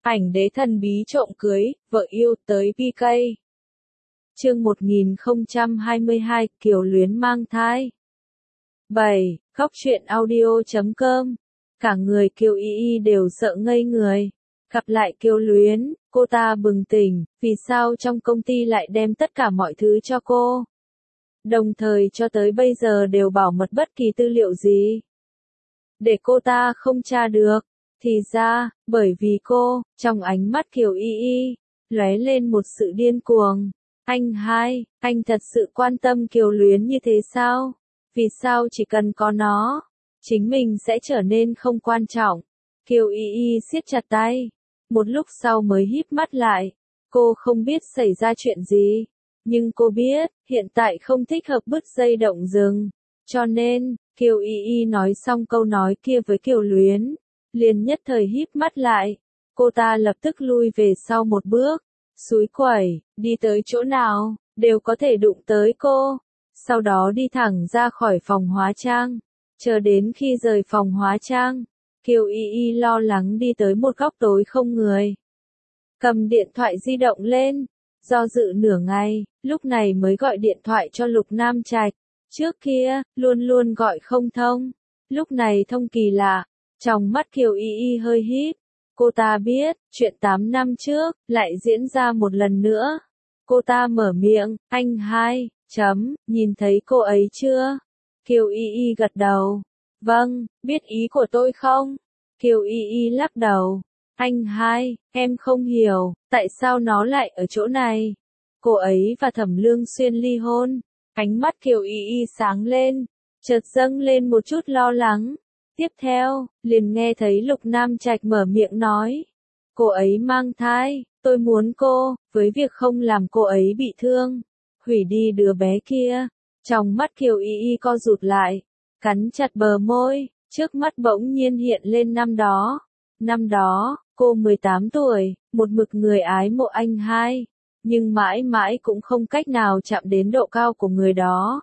Ảnh đế thần bí trộm cưới, vợ yêu tới PK. Chương 1022, Kiều Luyến mang thai. 7. Khóc chuyện audio.com. Cả người Kiều Y đều sợ ngây người. Gặp lại Kiều Luyến, cô ta bừng tỉnh, vì sao trong công ty lại đem tất cả mọi thứ cho cô. Đồng thời cho tới bây giờ đều bảo mật bất kỳ tư liệu gì. Để cô ta không tra được. Thì ra, bởi vì cô, trong ánh mắt Kiều Y, lóe lên một sự điên cuồng. Anh thật sự quan tâm Kiều Luyến như thế sao? Vì sao chỉ cần có nó, chính mình sẽ trở nên không quan trọng? Kiều Y siết chặt tay. Một lúc sau mới híp mắt lại. Cô không biết xảy ra chuyện gì. Nhưng cô biết, hiện tại không thích hợp bứt dây động rừng. Cho nên, Kiều Y nói xong câu nói kia với Kiều Luyến. Liền nhất thời híp mắt lại. Cô ta lập tức lui về sau một bước. Xúi quẩy, đi tới chỗ nào, đều có thể đụng tới cô. Sau đó đi thẳng ra khỏi phòng hóa trang. Chờ đến khi rời phòng hóa trang, Kiều Y lo lắng đi tới một góc tối không người. Cầm điện thoại di động lên. Do dự nửa ngày, lúc này mới gọi điện thoại cho Lục Nam Trạch. Trước kia, luôn luôn gọi không thông. Lúc này thông kỳ lạ. Trong mắt Kiều Y hơi híp. Cô ta biết, chuyện 8 năm trước, lại diễn ra một lần nữa. Cô ta mở miệng, nhìn thấy cô ấy chưa? Kiều Y gật đầu. Vâng, biết ý của tôi không? Kiều Y lắc đầu. Em không hiểu, tại sao nó lại ở chỗ này? Cô ấy và Thẩm Lương Xuyên ly hôn. Ánh mắt Kiều Y sáng lên, chợt dâng lên một chút lo lắng. Tiếp theo, liền nghe thấy Lục Nam Trạch mở miệng nói. Cô ấy mang thai, tôi muốn cô, với việc không làm cô ấy bị thương, hủy đi đứa bé kia. Trong mắt Kiều Y co rụt lại, cắn chặt bờ môi, trước mắt bỗng nhiên hiện lên năm đó. Năm đó, cô 18 tuổi, một mực người ái mộ anh hai, nhưng mãi mãi cũng không cách nào chạm đến độ cao của người đó.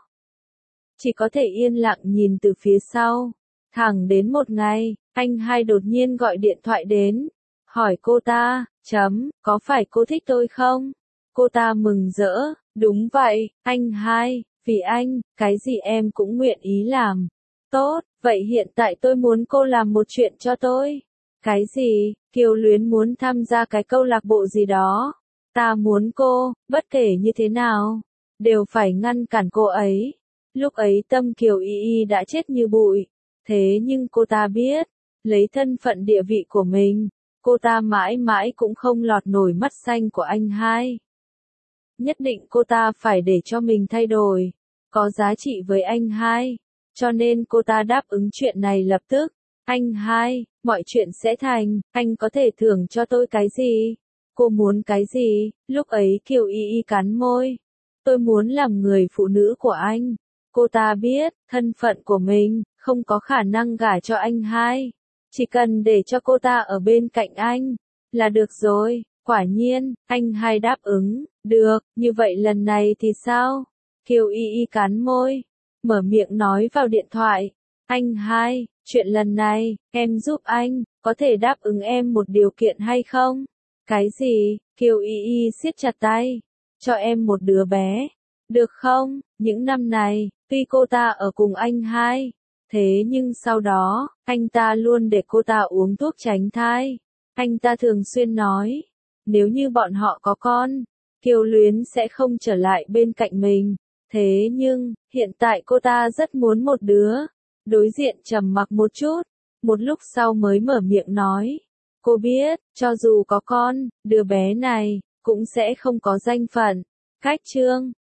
Chỉ có thể yên lặng nhìn từ phía sau. Thẳng đến một ngày, anh hai đột nhiên gọi điện thoại đến, hỏi cô ta, có phải cô thích tôi không? Cô ta mừng rỡ, đúng vậy, anh hai, vì anh, cái gì em cũng nguyện ý làm. Tốt, vậy hiện tại tôi muốn cô làm một chuyện cho tôi. Cái gì? Kiều Luyến muốn tham gia cái câu lạc bộ gì đó. Ta muốn cô, bất kể như thế nào, đều phải ngăn cản cô ấy. Lúc ấy tâm Kiều Y đã chết như bụi. Thế nhưng cô ta biết, lấy thân phận địa vị của mình, cô ta mãi mãi cũng không lọt nổi mắt xanh của anh hai. Nhất định cô ta phải để cho mình thay đổi, có giá trị với anh hai. Cho nên cô ta đáp ứng chuyện này lập tức. Anh hai, mọi chuyện sẽ thành, anh có thể thưởng cho tôi cái gì? Cô muốn cái gì? Lúc ấy Kiều Y cắn môi. Tôi muốn làm người phụ nữ của anh. Cô ta biết, thân phận của mình, không có khả năng gả cho anh hai. Chỉ cần để cho cô ta ở bên cạnh anh, là được rồi. Quả nhiên, anh hai đáp ứng. Được, như vậy lần này thì sao? Kiều Y cắn môi, mở miệng nói vào điện thoại. Anh hai, chuyện lần này, em giúp anh, có thể đáp ứng em một điều kiện hay không? Cái gì? Kiều Y siết chặt tay. Cho em một đứa bé. Được không? Những năm này, tuy cô ta ở cùng anh hai, thế nhưng sau đó, anh ta luôn để cô ta uống thuốc tránh thai. Anh ta thường xuyên nói, nếu như bọn họ có con, Kiều Luyến sẽ không trở lại bên cạnh mình. Thế nhưng, hiện tại cô ta rất muốn một đứa. Đối diện trầm mặc một chút, một lúc sau mới mở miệng nói. Cô biết, cho dù có con, đứa bé này, cũng sẽ không có danh phận. Cách chương